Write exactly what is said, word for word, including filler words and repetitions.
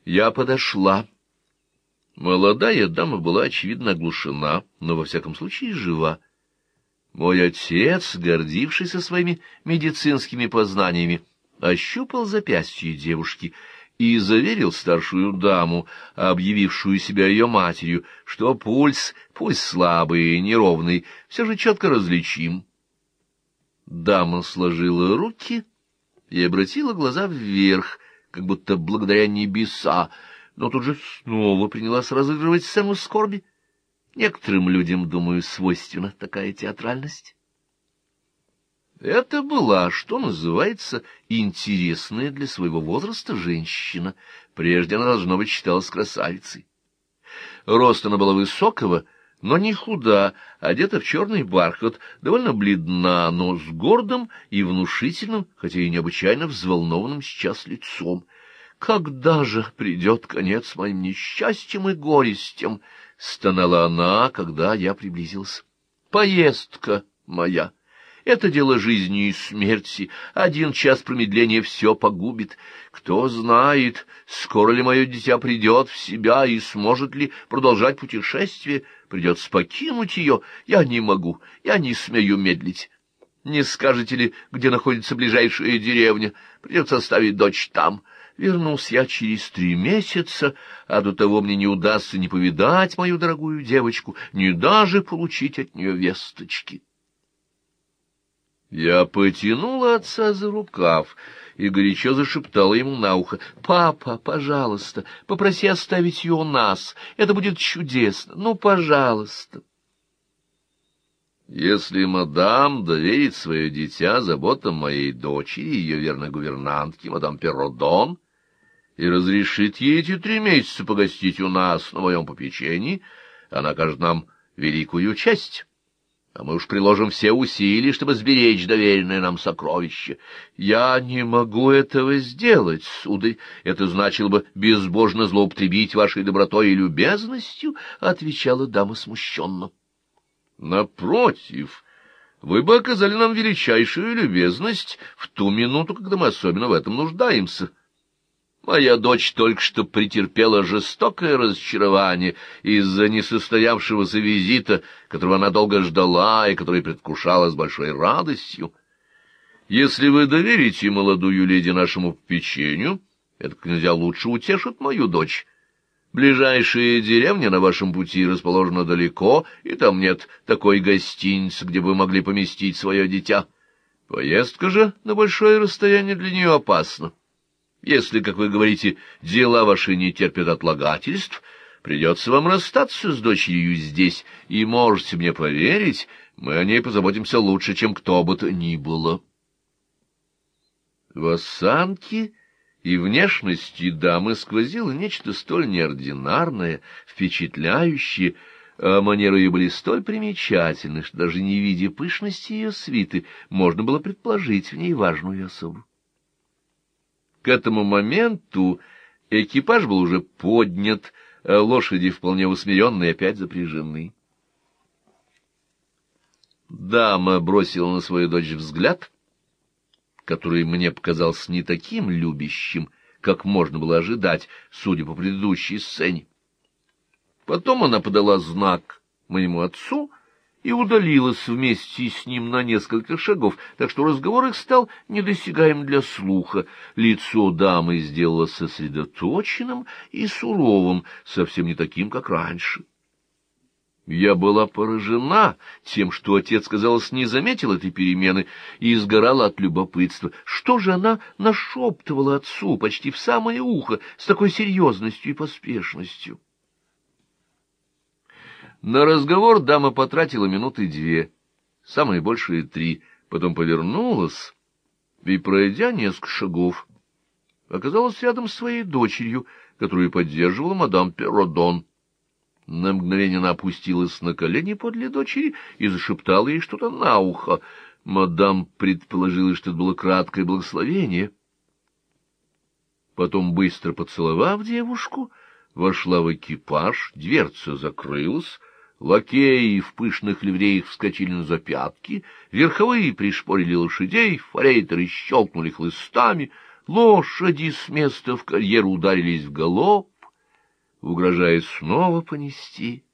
Я подошла. Молодая дама была, очевидно, оглушена, но, во всяком случае, жива. Мой отец, гордившийся своими медицинскими познаниями, ощупал запястье девушки и заверил старшую даму, объявившую себя ее матерью, что пульс, пусть слабый и неровный, все же четко различим. Дама сложила руки и обратила глаза вверх, как будто благодаря небеса, но тут же снова принялась разыгрывать сцену скорби. Некоторым людям, думаю, свойственна такая театральность. Это была, что называется, интересная для своего возраста женщина. Прежде она, должно быть, считалась красавицей. Рост она была высокого, но не худа, одета в черный бархат, довольно бледна, но с гордым и внушительным, хотя и необычайно взволнованным сейчас лицом. «Когда же придет конец моим несчастьям и горестям?» — стонала она, когда я приблизился. «Поездка моя! Это дело жизни и смерти. Один час промедления все погубит. Кто знает, скоро ли мое дитя придет в себя и сможет ли продолжать путешествие. Придется покинуть ее. Я не могу, я не смею медлить. Не скажете ли, где находится ближайшая деревня? Придется оставить дочь там. Вернулся я через три месяца, а до того мне не удастся ни повидать мою дорогую девочку, ни даже получить от нее весточки». Я потянула отца за рукав и горячо зашептала ему на ухо: «Папа, пожалуйста, попроси оставить ее у нас. Это будет чудесно. Ну, пожалуйста». Если мадам доверит свое дитя заботам моей дочери, ее верной гувернантки, мадам Перродон, и разрешит ей эти три месяца погостить у нас на моем попечении, она окажет нам великую честь. А мы уж приложим все усилия, чтобы сберечь доверенное нам сокровище. Я не могу этого сделать, сударь. Это значило бы безбожно злоупотребить вашей добротой и любезностью, — отвечала дама смущенно. Напротив, вы бы оказали нам величайшую любезность в ту минуту, когда мы особенно в этом нуждаемся. Моя дочь только что претерпела жестокое разочарование из-за несостоявшегося визита, которого она долго ждала и который предвкушала с большой радостью. Если вы доверите молодую леди нашему попечению, это как нельзя лучше утешит мою дочь. Ближайшая деревня на вашем пути расположена далеко, и там нет такой гостиницы, где вы могли поместить свое дитя. Поездка же на большое расстояние для нее опасна. Если, как вы говорите, дела ваши не терпят отлагательств, придется вам расстаться с дочерью здесь, и можете мне поверить, мы о ней позаботимся лучше, чем кто бы то ни было». В осанке и внешности дамы сквозило нечто столь неординарное, впечатляющее, а манеры ее были столь примечательны, что даже не видя пышности ее свиты, можно было предположить в ней важную особу. К этому моменту экипаж был уже поднят, а лошади вполне усмиренные опять запряжены. Дама бросила на свою дочь взгляд, который мне показался не таким любящим, как можно было ожидать, судя по предыдущей сцене. Потом она подала знак моему отцу и удалилась вместе с ним на несколько шагов, так что разговор их стал недосягаем для слуха. Лицо дамы сделалось сосредоточенным и суровым, совсем не таким, как раньше. Я была поражена тем, что отец, казалось, не заметил этой перемены и сгорала от любопытства. Что же она нашептывала отцу почти в самое ухо с такой серьезностью и поспешностью? На разговор дама потратила минуты две, самые большие три, потом повернулась и, пройдя несколько шагов, оказалась рядом с своей дочерью, которую поддерживала мадам Перродон. На мгновение она опустилась на колени подле дочери и зашептала ей что-то на ухо. Мадам предположила, что это было краткое благословение. Потом, быстро поцеловав девушку, вошла в экипаж, дверца закрылась, лакеи в пышных ливреях вскочили на запятки, верховые пришпорили лошадей, форейтеры щелкнули хлыстами, Лошади с места в карьер ударились в галоп, угрожая снова понести.